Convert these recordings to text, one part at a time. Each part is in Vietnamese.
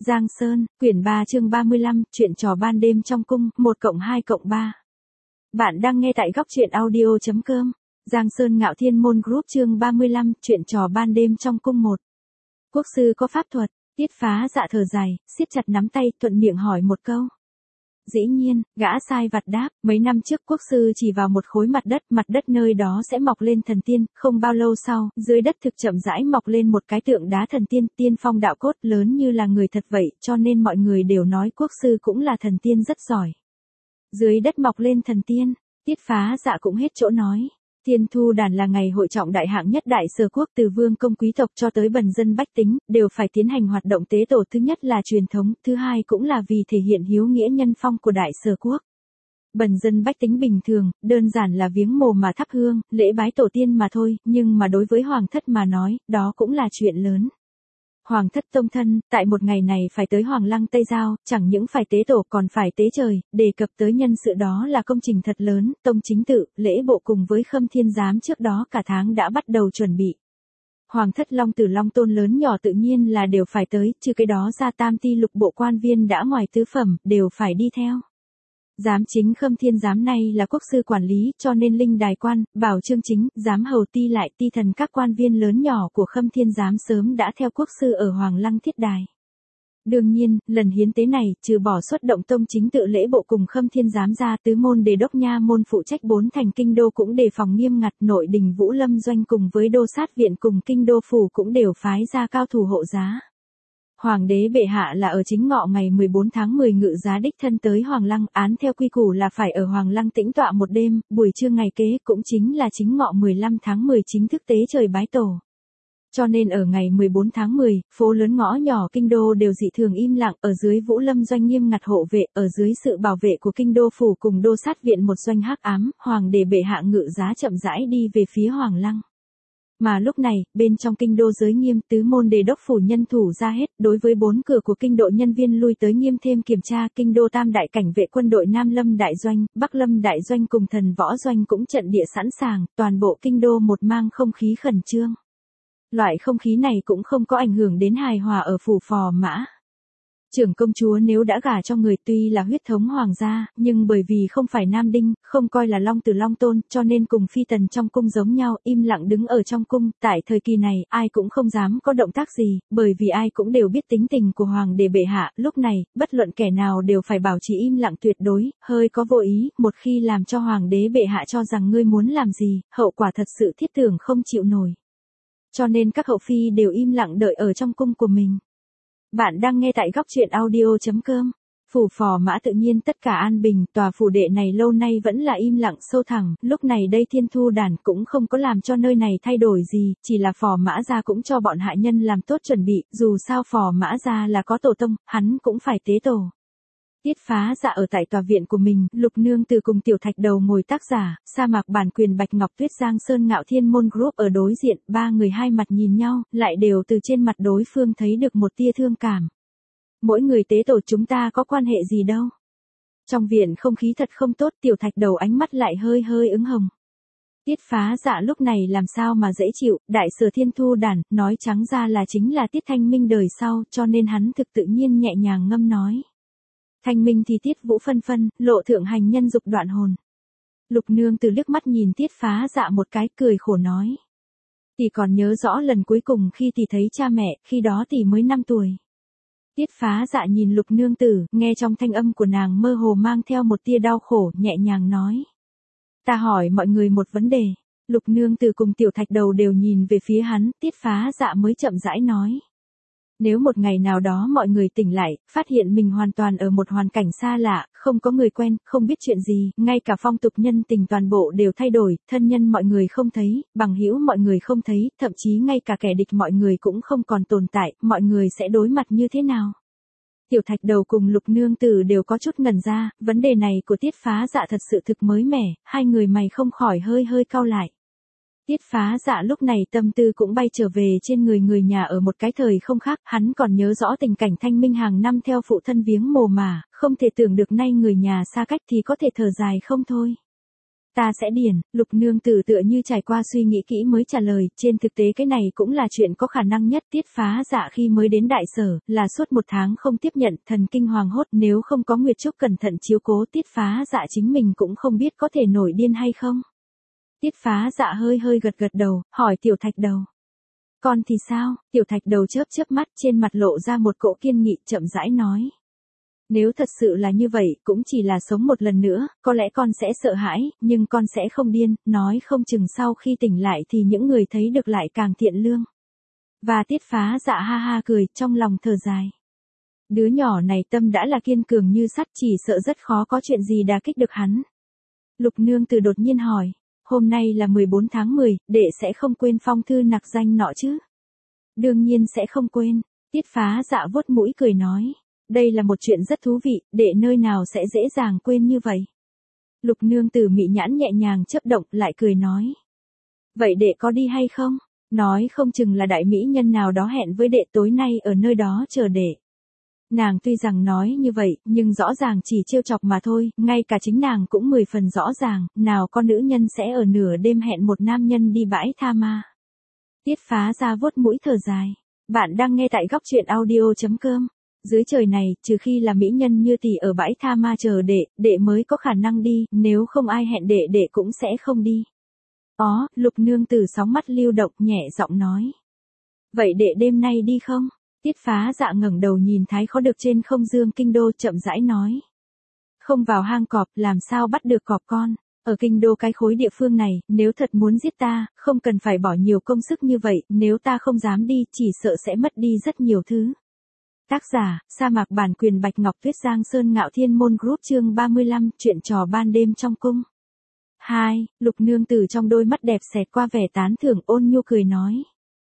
Giang Sơn, quyển 3 chương 35, chuyện trò ban đêm trong cung, 1+2+3. Bạn đang nghe tại góc truyện audio.com. Giang Sơn Ngạo Thiên Môn Group chương 35, chuyện trò ban đêm trong cung 1. Quốc sư có pháp thuật, Tiết Phá Dạ thở dài, siết chặt nắm tay, thuận miệng hỏi một câu. Dĩ nhiên, gã sai vặt đáp, mấy năm trước quốc sư chỉ vào một khối mặt đất nơi đó sẽ mọc lên thần tiên, không bao lâu sau, dưới đất thực chậm rãi mọc lên một cái tượng đá thần tiên, tiên phong đạo cốt lớn như là người thật vậy, cho nên mọi người đều nói quốc sư cũng là thần tiên rất giỏi. Dưới đất mọc lên thần tiên, Tiết Phá Dạ cũng hết chỗ nói. Thiên Thu Đàn là ngày hội trọng đại hạng nhất Đại Sở Quốc, từ vương công quý tộc cho tới bần dân bách tính, đều phải tiến hành hoạt động tế tổ, thứ nhất là truyền thống, thứ hai cũng là vì thể hiện hiếu nghĩa nhân phong của Đại Sở Quốc. Bần dân bách tính bình thường, đơn giản là viếng mồ mà thắp hương, lễ bái tổ tiên mà thôi, nhưng mà đối với hoàng thất mà nói, đó cũng là chuyện lớn. Hoàng thất tông thân, tại một ngày này phải tới Hoàng Lăng Tây Giao, chẳng những phải tế tổ còn phải tế trời, đề cập tới nhân sự đó là công trình thật lớn, tông chính tự, lễ bộ cùng với Khâm Thiên Giám trước đó cả tháng đã bắt đầu chuẩn bị. Hoàng thất Long Tử Long Tôn lớn nhỏ tự nhiên là đều phải tới, trừ cái đó ra tam ti lục bộ quan viên đã ngoài tứ phẩm, đều phải đi theo. Giám chính Khâm Thiên Giám này là quốc sư quản lý, cho nên linh đài quan, bảo chương chính, giám hầu ti lại ti thần các quan viên lớn nhỏ của Khâm Thiên Giám sớm đã theo quốc sư ở Hoàng Lăng thiết đài. Đương nhiên, lần hiến tế này, trừ bỏ xuất động tông chính tự lễ bộ cùng Khâm Thiên Giám ra, tứ môn đề đốc nha môn phụ trách 4 thành kinh đô cũng đề phòng nghiêm ngặt, nội đình Vũ Lâm doanh cùng với đô sát viện cùng kinh đô phủ cũng đều phái ra cao thủ hộ giá. Hoàng đế bệ hạ là ở chính ngọ ngày 14 tháng 10 ngự giá đích thân tới Hoàng Lăng, án theo quy củ là phải ở Hoàng Lăng tĩnh tọa một đêm, buổi trưa ngày kế cũng chính là chính ngọ 15 tháng 10 chính thức tế trời bái tổ. Cho nên ở ngày 14 tháng 10, phố lớn ngõ nhỏ kinh đô đều dị thường im lặng, ở dưới Vũ Lâm doanh nghiêm ngặt hộ vệ, ở dưới sự bảo vệ của kinh đô phủ cùng đô sát viện một doanh hắc ám, hoàng đế bệ hạ ngự giá chậm rãi đi về phía Hoàng Lăng. Mà lúc này, bên trong kinh đô giới nghiêm, tứ môn đề đốc phủ nhân thủ ra hết, đối với 4 cửa của kinh độ nhân viên lui tới nghiêm thêm kiểm tra, kinh đô tam đại cảnh vệ quân đội Nam Lâm đại doanh, Bắc Lâm đại doanh cùng thần võ doanh cũng trận địa sẵn sàng, toàn bộ kinh đô một mang không khí khẩn trương. Loại không khí này cũng không có ảnh hưởng đến hài hòa ở phủ Phò Mã. Trưởng công chúa nếu đã gả cho người tuy là huyết thống hoàng gia, nhưng bởi vì không phải nam đinh, không coi là Long Tử Long Tôn, cho nên cùng phi tần trong cung giống nhau, im lặng đứng ở trong cung. Tại thời kỳ này, ai cũng không dám có động tác gì, bởi vì ai cũng đều biết tính tình của hoàng đế bệ hạ. Lúc này, bất luận kẻ nào đều phải bảo trì im lặng tuyệt đối, hơi có vô ý, một khi làm cho hoàng đế bệ hạ cho rằng ngươi muốn làm gì, hậu quả thật sự thiết tưởng không chịu nổi. Cho nên các hậu phi đều im lặng đợi ở trong cung của mình. Bạn đang nghe tại góc truyện audio.com. Phủ Phò Mã tự nhiên tất cả an bình, tòa phủ đệ này lâu nay vẫn là im lặng sâu thẳm, lúc này đây Thiên Thu Đàn cũng không có làm cho nơi này thay đổi gì, chỉ là Phò Mã gia cũng cho bọn hạ nhân làm tốt chuẩn bị, dù sao Phò Mã gia là có tổ tông, hắn cũng phải tế tổ. Tiết Phá Dạ ở tại tòa viện của mình, Lục Nương Từ cùng Tiểu Thạch Đầu ngồi tác giả, sa mạc bản quyền Bạch Ngọc Tuyết Giang Sơn Ngạo Thiên Môn Group ở đối diện, ba người hai mặt nhìn nhau, lại đều từ trên mặt đối phương thấy được một tia thương cảm. Mỗi người tế tổ chúng ta có quan hệ gì đâu. Trong viện không khí thật không tốt, Tiểu Thạch Đầu ánh mắt lại hơi hơi ửng hồng. Tiết Phá Dạ lúc này làm sao mà dễ chịu, Đại Sở Thiên Thu Đàn, nói trắng ra là chính là Tiết Thanh Minh đời sau, cho nên hắn thực tự nhiên nhẹ nhàng ngâm nói. Thanh minh thì Tiết Vũ phân phân, lộ thượng hành nhân dục đoạn hồn. Lục Nương Từ liếc mắt nhìn Tiết Phá Dạ một cái, cười khổ nói. Tỷ còn nhớ rõ lần cuối cùng khi tỷ thấy cha mẹ, khi đó tỷ mới 5 tuổi. Tiết Phá Dạ nhìn Lục Nương Tử, nghe trong thanh âm của nàng mơ hồ mang theo một tia đau khổ, nhẹ nhàng nói. Ta hỏi mọi người một vấn đề. Lục Nương Tử cùng Tiểu Thạch Đầu đều nhìn về phía hắn, Tiết Phá Dạ mới chậm rãi nói. Nếu một ngày nào đó mọi người tỉnh lại, phát hiện mình hoàn toàn ở một hoàn cảnh xa lạ, không có người quen, không biết chuyện gì, ngay cả phong tục nhân tình toàn bộ đều thay đổi, thân nhân mọi người không thấy, bằng hữu mọi người không thấy, thậm chí ngay cả kẻ địch mọi người cũng không còn tồn tại, mọi người sẽ đối mặt như thế nào? Tiểu Thạch Đầu cùng Lục Nương Tử đều có chút ngẩn ra, vấn đề này của Tiết Phá Dạ thật sự thực mới mẻ, hai người mày không khỏi hơi hơi cau lại. Tiết Phá Dạ lúc này tâm tư cũng bay trở về trên người nhà ở một cái thời không khác, hắn còn nhớ rõ tình cảnh Thanh Minh hàng năm theo phụ thân viếng mồ mà, không thể tưởng được nay người nhà xa cách thì có thể thở dài không thôi. Ta sẽ điền, Lục nương tử tựa như trải qua suy nghĩ kỹ mới trả lời, trên thực tế cái này cũng là chuyện có khả năng nhất. Tiết Phá Dạ khi mới đến đại sở, là suốt 1 tháng không tiếp nhận, thần kinh hoàng hốt, nếu không có Nguyệt Trúc cẩn thận chiếu cố, Tiết Phá Dạ chính mình cũng không biết có thể nổi điên hay không. Tiết Phá Dạ hơi hơi gật gật đầu, hỏi Tiểu Thạch Đầu. Con thì sao? Tiểu Thạch Đầu chớp chớp mắt, trên mặt lộ ra một cỗ kiên nghị, chậm rãi nói. Nếu thật sự là như vậy, cũng chỉ là sống một lần nữa, có lẽ con sẽ sợ hãi, nhưng con sẽ không điên, nói không chừng sau khi tỉnh lại thì những người thấy được lại càng thiện lương. Và Tiết Phá Dạ ha ha cười, trong lòng thở dài. Đứa nhỏ này tâm đã là kiên cường như sắt, chỉ sợ rất khó có chuyện gì đả kích được hắn. Lục nương tử đột nhiên hỏi, hôm nay là 14 tháng 10, đệ sẽ không quên phong thư nặc danh nọ chứ? Đương nhiên sẽ không quên, Tiết Phá Dạ vuốt mũi cười nói. Đây là một chuyện rất thú vị, đệ nơi nào sẽ dễ dàng quên như vậy. Lục nương tử mị nhãn nhẹ nhàng chớp động, lại cười nói. Vậy đệ có đi hay không? Nói không chừng là đại mỹ nhân nào đó hẹn với đệ tối nay ở nơi đó chờ đệ. Nàng tuy rằng nói như vậy, nhưng rõ ràng chỉ trêu chọc mà thôi, ngay cả chính nàng cũng 10 phần rõ ràng, nào có nữ nhân sẽ ở nửa đêm hẹn một nam nhân đi bãi tha ma. Tiết Phá Ra vuốt mũi thở dài. Bạn đang nghe tại góc truyện audio.com. Dưới trời này, trừ khi là mỹ nhân như tỷ ở bãi tha ma chờ đệ mới có khả năng đi, nếu không ai hẹn đệ cũng sẽ không đi. Lục nương tử sóng mắt lưu động, nhẹ giọng nói. Vậy đệ đêm nay đi không? Tiết Phá Dạ ngẩng đầu nhìn thái khó được trên không dương kinh đô, chậm rãi nói. Không vào hang cọp, làm sao bắt được cọp con? Ở kinh đô cái khối địa phương này, nếu thật muốn giết ta, không cần phải bỏ nhiều công sức như vậy, nếu ta không dám đi, chỉ sợ sẽ mất đi rất nhiều thứ. Tác giả, sa mạc bản quyền Bạch Ngọc Tuyết, Giang Sơn Ngạo Thiên Môn Group, chương 35, chuyện trò ban đêm trong cung. 2. Lục nương tử trong đôi mắt đẹp xẹt qua vẻ tán thưởng, ôn nhu cười nói.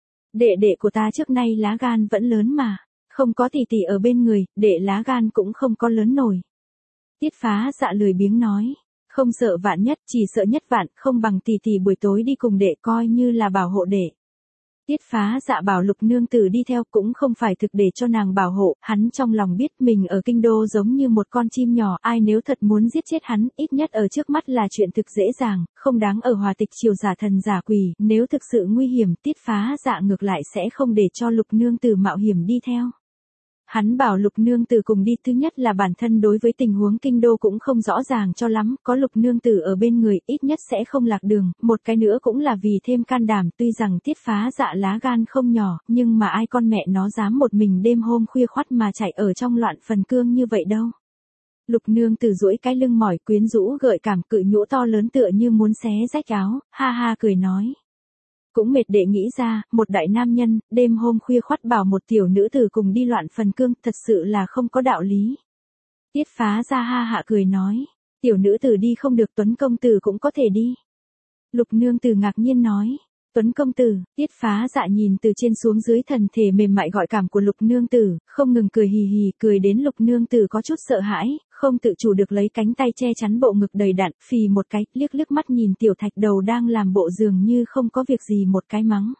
Đệ của ta trước nay lá gan vẫn lớn mà, không có tỷ tỷ ở bên người, đệ lá gan cũng không có lớn nổi. Tiết Phá Dạ lười biếng nói. Không sợ vạn nhất, chỉ sợ nhất vạn, không bằng tỷ tỷ buổi tối đi cùng đệ coi như là bảo hộ đệ. Tiết Phá Dạ bảo Lục nương tử đi theo cũng không phải thực để cho nàng bảo hộ, hắn trong lòng biết mình ở kinh đô giống như một con chim nhỏ, ai nếu thật muốn giết chết hắn, ít nhất ở trước mắt là chuyện thực dễ dàng, không đáng ở hòa tịch triều giả thần giả quỷ, nếu thực sự nguy hiểm, Tiết Phá Dạ ngược lại sẽ không để cho Lục nương tử mạo hiểm đi theo. Hắn bảo Lục nương tử cùng đi, thứ nhất là bản thân đối với tình huống kinh đô cũng không rõ ràng cho lắm, có Lục nương tử ở bên người, ít nhất sẽ không lạc đường, một cái nữa cũng là vì thêm can đảm, tuy rằng Tiết Phá Dạ lá gan không nhỏ, nhưng mà ai con mẹ nó dám một mình đêm hôm khuya khoắt mà chạy ở trong loạn phần cương như vậy đâu. Lục nương tử duỗi cái lưng mỏi quyến rũ gợi cảm, cự nhũ to lớn tựa như muốn xé rách áo, ha ha cười nói. Cũng mệt đệ nghĩ ra, một đại nam nhân, đêm hôm khuya khoắt bảo một tiểu nữ tử cùng đi loạn phần cương, thật sự là không có đạo lý. Tiết Phá Ra ha hạ cười nói, tiểu nữ tử đi không được, Tuấn công tử cũng có thể đi. Lục nương tử ngạc nhiên nói, Tuấn công tử, Tiết Phá Dạ nhìn từ trên xuống dưới thân thể mềm mại gợi cảm của Lục nương tử, không ngừng cười hì hì, cười đến Lục nương tử có chút sợ hãi, không tự chủ được lấy cánh tay che chắn bộ ngực đầy đặn, phì một cái, liếc mắt nhìn Tiểu Thạch Đầu đang làm bộ dường như không có việc gì, một cái mắng.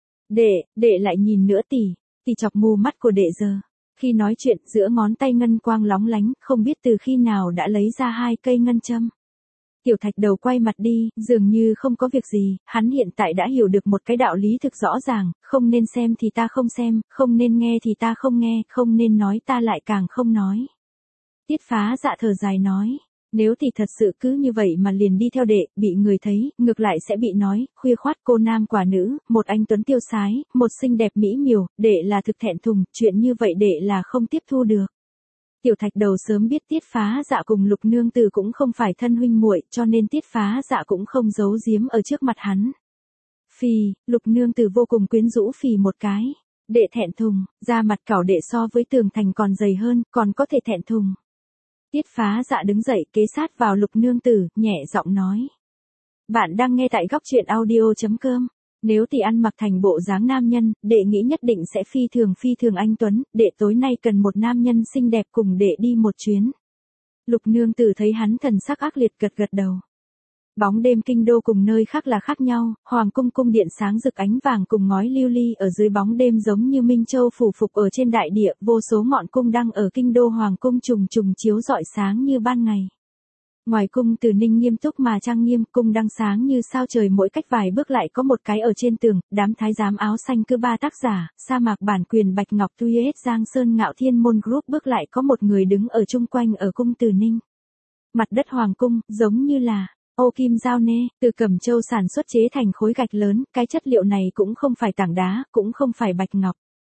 Đệ lại nhìn nữa tỷ chọc mù mắt của đệ giờ. Khi nói chuyện, giữa ngón tay ngân quang lóng lánh, không biết từ khi nào đã lấy ra 2 cây ngân châm. Tiểu Thạch Đầu quay mặt đi, dường như không có việc gì, hắn hiện tại đã hiểu được một cái đạo lý thực rõ ràng, không nên xem thì ta không xem, không nên nghe thì ta không nghe, không nên nói ta lại càng không nói. Tiết Phá Dạ thở dài nói, nếu thì thật sự cứ như vậy mà liền đi theo đệ, bị người thấy, ngược lại sẽ bị nói, khuya khoát cô nam quả nữ, một anh tuấn tiêu sái, một xinh đẹp mỹ miều, đệ là thực thẹn thùng, chuyện như vậy đệ là không tiếp thu được. Tiểu Thạch Đầu sớm biết Tiết Phá Dạ cùng Lục nương tử cũng không phải thân huynh muội, cho nên Tiết Phá Dạ cũng không giấu giếm ở trước mặt hắn. Lục nương tử vô cùng quyến rũ phì một cái. Đệ thẹn thùng, da mặt cảo đệ so với tường thành còn dày hơn, còn có thể thẹn thùng. Tiết Phá Dạ đứng dậy, kế sát vào Lục nương tử, nhẹ giọng nói. Bạn đang nghe tại góc truyện audio.com. Nếu tỷ ăn mặc thành bộ dáng nam nhân, đệ nghĩ nhất định sẽ phi thường anh tuấn, đệ tối nay cần một nam nhân xinh đẹp cùng đệ đi một chuyến. Lục nương tử thấy hắn thần sắc ác liệt, gật đầu. Bóng đêm kinh đô cùng nơi khác là khác nhau, hoàng cung cung điện sáng rực ánh vàng cùng ngói lưu ly ở dưới bóng đêm giống như Minh Châu phủ phục ở trên đại địa, vô số ngọn cung đăng ở kinh đô hoàng cung trùng chiếu rọi sáng như ban ngày. Ngoài cung Từ Ninh nghiêm túc mà trang nghiêm, cung đăng sáng như sao trời, mỗi cách vài bước lại có một cái ở trên tường, đám thái giám áo xanh cứ ba tác giả, sa mạc bản quyền Bạch Ngọc Tuyết Giang Sơn Ngạo Thiên Môn Group bước lại có một người đứng ở chung quanh ở cung Từ Ninh. Mặt đất hoàng cung, giống như là ô kim giao nê, từ Cẩm Châu sản xuất chế thành khối gạch lớn, cái chất liệu này cũng không phải tảng đá, cũng không phải bạch ngọc.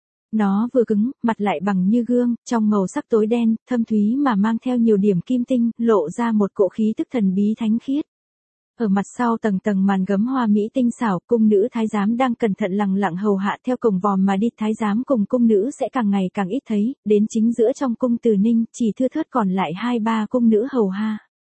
Nó vừa cứng, mặt lại bằng như gương, trong màu sắc tối đen, thâm thúy mà mang theo nhiều điểm kim tinh, lộ ra một cỗ khí tức thần bí thánh khiết. Ở mặt sau tầng tầng màn gấm hoa mỹ tinh xảo, cung nữ thái giám đang cẩn thận lẳng lặng hầu hạ theo cổng vòm mà đi, thái giám cùng cung nữ sẽ càng ngày càng ít thấy, đến chính giữa trong cung Từ Ninh, chỉ thưa thớt còn lại 2-3 cung nữ hầu hạ.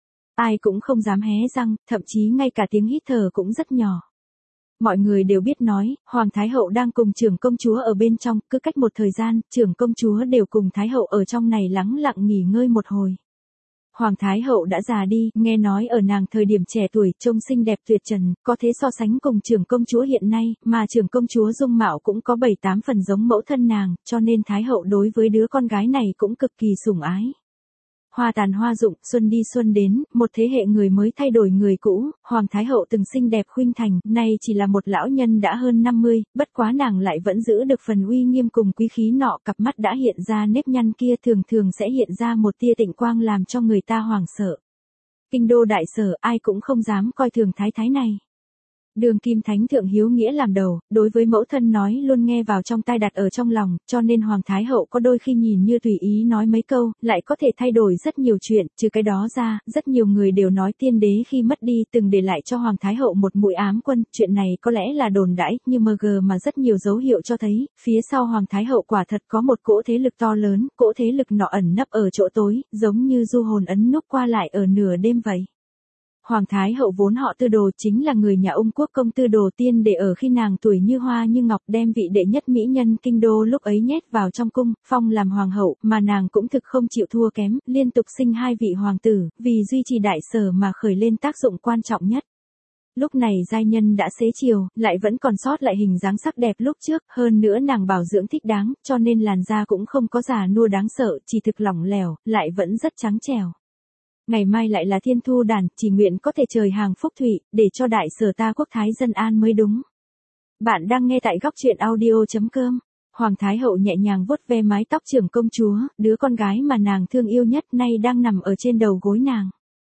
Ai cũng không dám hé răng, thậm chí ngay cả tiếng hít thở cũng rất nhỏ. Mọi người đều biết nói, Hoàng Thái Hậu đang cùng trưởng công chúa ở bên trong, cứ cách một thời gian, trưởng công chúa đều cùng Thái Hậu ở trong này lắng lặng nghỉ ngơi một hồi. Hoàng Thái Hậu đã già đi, nghe nói ở nàng thời điểm trẻ tuổi trông xinh đẹp tuyệt trần, có thể so sánh cùng trưởng công chúa hiện nay, mà trưởng công chúa dung mạo cũng có 7-8 phần giống mẫu thân nàng, cho nên Thái Hậu đối với đứa con gái này cũng cực kỳ sủng ái. Hoa tàn hoa rụng, xuân đi xuân đến, một thế hệ người mới thay đổi người cũ, Hoàng Thái Hậu từng xinh đẹp khuynh thành, nay chỉ là một lão nhân đã hơn 50, bất quá nàng lại vẫn giữ được phần uy nghiêm cùng quý khí nọ, cặp mắt đã hiện ra nếp nhăn kia thường thường sẽ hiện ra một tia tịnh quang làm cho người ta hoảng sợ. Kinh đô đại sở, ai cũng không dám coi thường thái thái này. Đường Kim Thánh Thượng hiếu nghĩa làm đầu, đối với mẫu thân nói luôn nghe vào trong tai đặt ở trong lòng, cho nên Hoàng Thái Hậu có đôi khi nhìn như tùy ý nói mấy câu, lại có thể thay đổi rất nhiều chuyện, trừ cái đó ra, rất nhiều người đều nói tiên đế khi mất đi từng để lại cho Hoàng Thái Hậu một mũi ám quân, chuyện này có lẽ là đồn đãi, nhưng mà rất nhiều dấu hiệu cho thấy, phía sau Hoàng Thái Hậu quả thật có một cỗ thế lực to lớn, cỗ thế lực nọ ẩn nấp ở chỗ tối, giống như du hồn ấn núp qua lại ở nửa đêm vậy. Hoàng Thái Hậu vốn họ Tư Đồ, chính là người nhà Ung Quốc công Tư Đồ tiên để ở khi nàng tuổi như hoa như ngọc, đem vị đệ nhất mỹ nhân kinh đô lúc ấy nhét vào trong cung, phong làm hoàng hậu, mà nàng cũng thực không chịu thua kém, liên tục sinh 2 vị hoàng tử, vì duy trì đại sở mà khởi lên tác dụng quan trọng nhất. Lúc này giai nhân đã xế chiều, lại vẫn còn sót lại hình dáng sắc đẹp lúc trước, hơn nữa nàng bảo dưỡng thích đáng, cho nên làn da cũng không có già nua đáng sợ, chỉ thực lỏng lẻo, lại vẫn rất trắng trẻo. Ngày mai lại là thiên thu đàn, chỉ nguyện có thể trời hàng phúc thủy, để cho đại sở ta quốc thái dân an mới đúng. Bạn đang nghe tại góc truyện audio.com. Hoàng Thái Hậu nhẹ nhàng vuốt ve mái tóc trưởng công chúa, đứa con gái mà nàng thương yêu nhất nay đang nằm ở trên đầu gối nàng.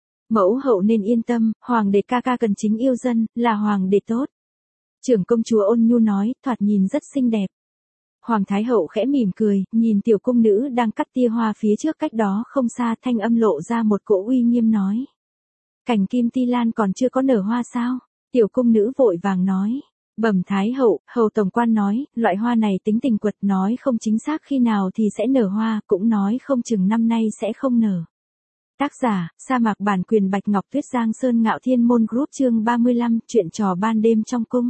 Mẫu hậu nên yên tâm, hoàng đệ ca ca cần chính yêu dân, là hoàng đệ tốt. Trưởng công chúa ôn nhu nói, thoạt nhìn rất xinh đẹp. Hoàng Thái Hậu khẽ mỉm cười, nhìn tiểu cung nữ đang cắt tia hoa phía trước cách đó không xa, thanh âm lộ ra một cỗ uy nghiêm nói. Cành kim ti lan còn chưa có nở hoa sao? Tiểu cung nữ vội vàng nói. Bẩm Thái Hậu, hầu tổng quan nói, loại hoa này tính tình quật, nói không chính xác khi nào thì sẽ nở hoa, cũng nói không chừng năm nay sẽ không nở. Tác giả, sa mạc bản quyền Bạch Ngọc Tuyết Giang Sơn Ngạo Thiên Môn Group chương 35, chuyện trò ban đêm trong cung.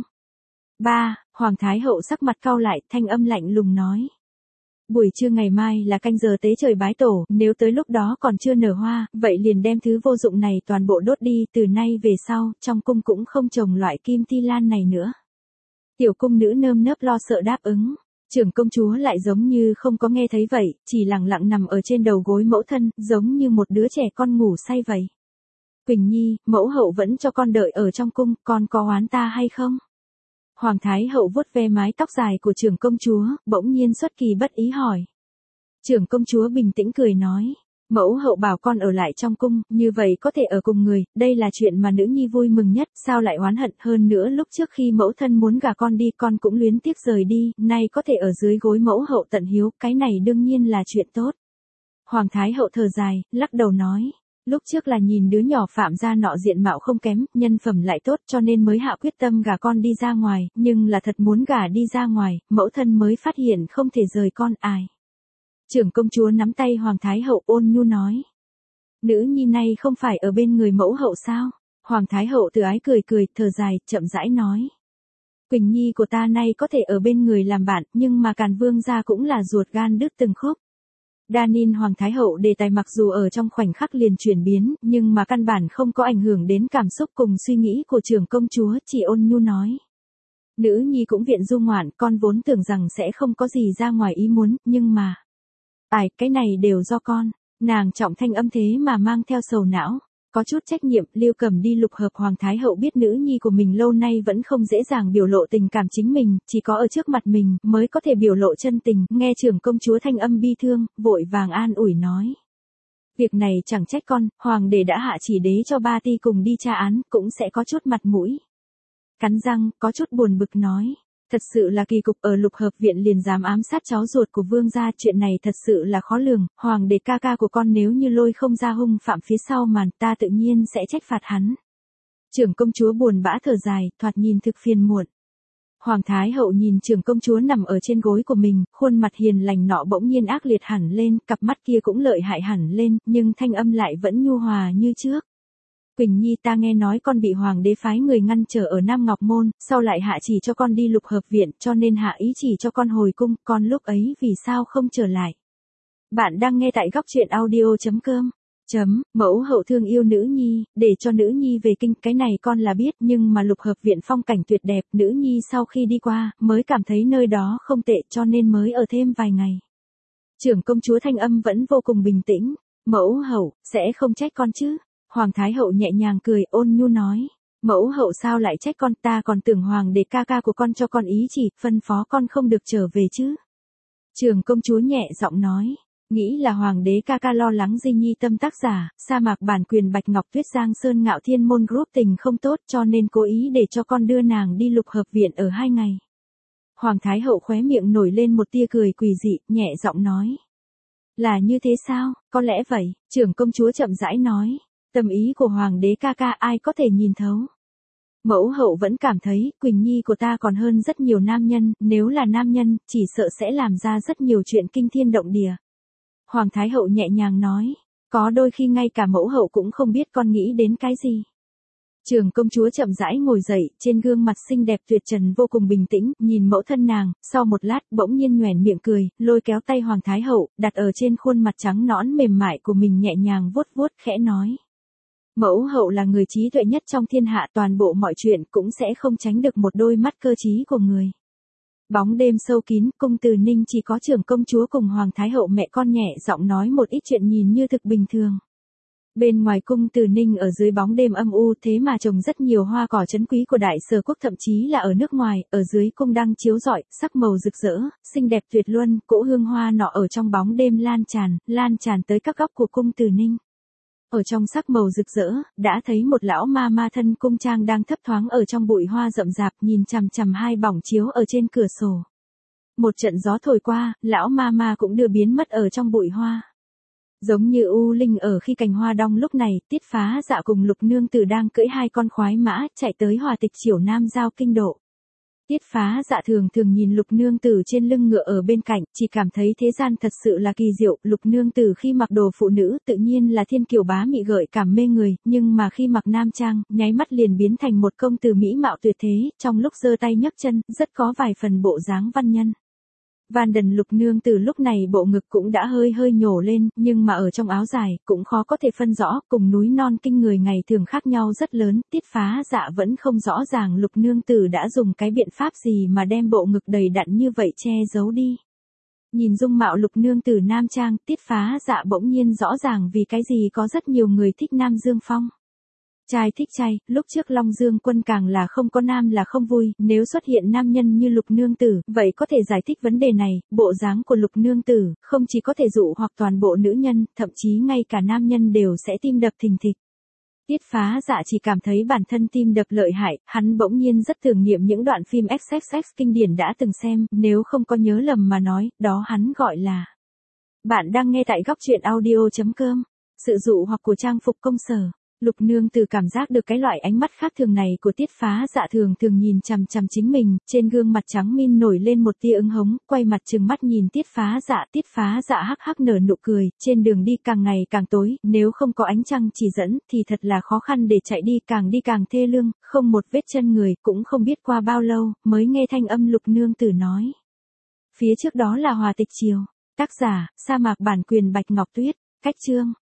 3. Hoàng Thái Hậu sắc mặt cau lại, thanh âm lạnh lùng nói. Buổi trưa ngày mai là canh giờ tế trời bái tổ, nếu tới lúc đó còn chưa nở hoa, vậy liền đem thứ vô dụng này toàn bộ đốt đi, từ nay về sau, trong cung cũng không trồng loại kim ti lan này nữa. Tiểu cung nữ nơm nớp lo sợ đáp ứng. Trưởng công chúa lại giống như không có nghe thấy vậy, chỉ lặng lặng nằm ở trên đầu gối mẫu thân, giống như một đứa trẻ con ngủ say vậy. Quỳnh Nhi, mẫu hậu vẫn cho con đợi ở trong cung, con có oán ta hay không? Hoàng Thái Hậu vuốt ve mái tóc dài của trưởng công chúa, bỗng nhiên xuất kỳ bất ý hỏi. Trưởng công chúa bình tĩnh cười nói, mẫu hậu bảo con ở lại trong cung, như vậy có thể ở cùng người, đây là chuyện mà nữ nhi vui mừng nhất, sao lại oán hận, hơn nữa lúc trước khi mẫu thân muốn gả con đi con cũng luyến tiếc rời đi, nay có thể ở dưới gối mẫu hậu tận hiếu, cái này đương nhiên là chuyện tốt. Hoàng Thái Hậu thở dài, lắc đầu nói. Lúc trước là nhìn đứa nhỏ Phạm gia nọ diện mạo không kém, nhân phẩm lại tốt cho nên mới hạ quyết tâm gả con đi ra ngoài, nhưng là thật muốn gả đi ra ngoài, mẫu thân mới phát hiện không thể rời con ai. Trưởng công chúa nắm tay Hoàng Thái Hậu ôn nhu nói. Nữ nhi này không phải ở bên người mẫu hậu sao? Hoàng Thái Hậu từ ái cười cười, thở dài, chậm rãi nói. Quỳnh Nhi của ta nay có thể ở bên người làm bạn, nhưng mà Càn Vương gia cũng là ruột gan đứt từng khúc. Đa Ninh Hoàng Thái Hậu đề tài mặc dù ở trong khoảnh khắc liền chuyển biến, nhưng mà căn bản không có ảnh hưởng đến cảm xúc cùng suy nghĩ của trưởng công chúa, chỉ ôn nhu nói. Nữ nhi cũng viện du ngoạn, con vốn tưởng rằng sẽ không có gì ra ngoài ý muốn, nhưng mà. Cái này đều do con, nàng trọng thanh âm thế mà mang theo sầu não. có chút trách nhiệm, Lưu Cầm đi lục hợp. Hoàng Thái Hậu biết nữ nhi của mình lâu nay vẫn không dễ dàng biểu lộ tình cảm chính mình, chỉ có ở trước mặt mình mới có thể biểu lộ chân tình, nghe trưởng công chúa thanh âm bi thương, vội vàng an ủi nói. Việc này chẳng trách con, hoàng đế đã hạ chỉ đế cho ba ti cùng đi tra án, cũng sẽ có chút mặt mũi. Cắn răng, có chút buồn bực nói. Thật sự là kỳ cục, ở lục hợp viện liền dám ám sát cháu ruột của vương gia, chuyện này thật sự là khó lường, hoàng đế ca ca của con nếu như lôi không ra hung phạm phía sau màn, ta tự nhiên sẽ trách phạt hắn. Trưởng công chúa buồn bã thở dài, thoạt nhìn thực phiền muộn. Hoàng Thái Hậu nhìn trưởng công chúa nằm ở trên gối của mình, khuôn mặt hiền lành nọ bỗng nhiên ác liệt hẳn lên, cặp mắt kia cũng lợi hại hẳn lên, nhưng thanh âm lại vẫn nhu hòa như trước. Quỳnh Nhi, ta nghe nói con bị hoàng đế phái người ngăn trở ở Nam Ngọc Môn, sau lại hạ chỉ cho con đi lục hợp viện, cho nên hạ ý chỉ cho con hồi cung, con lúc ấy vì sao không trở lại. Bạn đang nghe tại góc truyện audio.com. Mẫu hậu thương yêu nữ nhi, để cho nữ nhi về kinh, cái này con là biết, nhưng mà lục hợp viện phong cảnh tuyệt đẹp, nữ nhi sau khi đi qua, mới cảm thấy nơi đó không tệ, cho nên mới ở thêm vài ngày. Trưởng công chúa thanh âm vẫn vô cùng bình tĩnh. Mẫu hậu, sẽ không trách con chứ? Hoàng Thái Hậu nhẹ nhàng cười, ôn nhu nói. Mẫu hậu sao lại trách con, ta còn tưởng hoàng đế ca ca của con cho con ý chỉ, phân phó con không được trở về chứ. Trưởng công chúa nhẹ giọng nói. Nghĩ là hoàng đế ca ca lo lắng Di Nhi tâm tác giả, sa mạc bản quyền Bạch Ngọc Tuyết Giang Sơn Ngạo Thiên Môn Group tình không tốt, cho nên cố ý để cho con đưa nàng đi lục hợp viện ở 2 ngày. Hoàng Thái Hậu khóe miệng nổi lên một tia cười quỷ dị, nhẹ giọng nói. Là như thế sao, có lẽ vậy, trưởng công chúa chậm rãi nói. Tâm ý của hoàng đế ca ca ai có thể nhìn thấu. Mẫu hậu vẫn cảm thấy, Quỳnh Nhi của ta còn hơn rất nhiều nam nhân, nếu là nam nhân, chỉ sợ sẽ làm ra rất nhiều chuyện kinh thiên động địa. Hoàng Thái Hậu nhẹ nhàng nói, có đôi khi ngay cả mẫu hậu cũng không biết con nghĩ đến cái gì. Trưởng công chúa chậm rãi ngồi dậy, trên gương mặt xinh đẹp tuyệt trần vô cùng bình tĩnh, nhìn mẫu thân nàng, sau một lát bỗng nhiên nhoẻn miệng cười, lôi kéo tay Hoàng Thái Hậu, đặt ở trên khuôn mặt trắng nõn mềm mại của mình nhẹ nhàng vuốt vuốt khẽ nói. Mẫu hậu là người trí tuệ nhất trong thiên hạ, toàn bộ mọi chuyện cũng sẽ không tránh được một đôi mắt cơ trí của người. Bóng đêm sâu kín, cung Từ Ninh chỉ có trưởng công chúa cùng Hoàng Thái Hậu mẹ con nhẹ giọng nói một ít chuyện nhìn như thực bình thường. Bên ngoài cung Từ Ninh ở dưới bóng đêm âm u thế mà trồng rất nhiều hoa cỏ trấn quý của Đại Sở quốc, thậm chí là ở nước ngoài, ở dưới cung đang chiếu rọi, sắc màu rực rỡ, xinh đẹp tuyệt luân, cỗ hương hoa nọ ở trong bóng đêm lan tràn tới các góc của cung Từ Ninh. Ở trong sắc màu rực rỡ, đã thấy một lão ma ma thân cung trang đang thấp thoáng ở trong bụi hoa rậm rạp, nhìn chằm chằm 2 bỏng chiếu ở trên cửa sổ. Một trận gió thổi qua, lão ma ma cũng đưa biến mất ở trong bụi hoa. Giống như u linh ở khi cành hoa đong, lúc này, Tiết Phá Dạ cùng Lục Nương Tử đang cưỡi 2 con khoái mã, chạy tới Hòa Tịch Chiểu Nam giao kinh độ. Tiết Phá Dạ thường thường nhìn Lục Nương Tử trên lưng ngựa ở bên cạnh, chỉ cảm thấy thế gian thật sự là kỳ diệu. Lục Nương Tử khi mặc đồ phụ nữ tự nhiên là thiên kiều bá mị gợi cảm mê người, nhưng mà khi mặc nam trang, nháy mắt liền biến thành một công tử mỹ mạo tuyệt thế, trong lúc giơ tay nhấc chân, rất có vài phần bộ dáng văn nhân. Van đần Lục Nương Tử lúc này bộ ngực cũng đã hơi nhổ lên, nhưng mà ở trong áo dài, cũng khó có thể phân rõ, cùng núi non kinh người ngày thường khác nhau rất lớn. Tiết Phá Dạ vẫn không rõ ràng Lục Nương Tử đã dùng cái biện pháp gì mà đem bộ ngực đầy đặn như vậy che giấu đi. Nhìn dung mạo Lục Nương Tử nam trang, Tiết Phá Dạ bỗng nhiên rõ ràng vì cái gì có rất nhiều người thích Nam Dương Phong. Trai thích trai, lúc trước Long Dương Quân càng là không có nam là không vui, nếu xuất hiện nam nhân như Lục Nương Tử, vậy có thể giải thích vấn đề này, bộ dáng của Lục Nương Tử, không chỉ có thể dụ hoặc toàn bộ nữ nhân, thậm chí ngay cả nam nhân đều sẽ tim đập thình thịch. Tiết Phá Dạ chỉ cảm thấy bản thân tim đập lợi hại, hắn bỗng nhiên rất tưởng niệm những đoạn phim XXX kinh điển đã từng xem, nếu không có nhớ lầm mà nói, đó hắn gọi là. Bạn đang nghe tại góc truyện audio.com, sự dụ hoặc của trang phục công sở. Lục Nương Tử cảm giác được cái loại ánh mắt khác thường này của Tiết Phá Dạ thường nhìn chằm chằm chính mình, trên gương mặt trắng min nổi lên một tia ửng hồng, quay mặt trừng mắt nhìn Tiết Phá Dạ hắc hắc nở nụ cười, trên đường đi càng ngày càng tối, nếu không có ánh trăng chỉ dẫn, thì thật là khó khăn để chạy đi càng thê lương, không một vết chân người, cũng không biết qua bao lâu, mới nghe thanh âm Lục Nương Tử nói. Phía trước đó là Hòa Tịch Chiều, tác giả, sa mạc bản quyền Bạch Ngọc Tuyết, cách chương.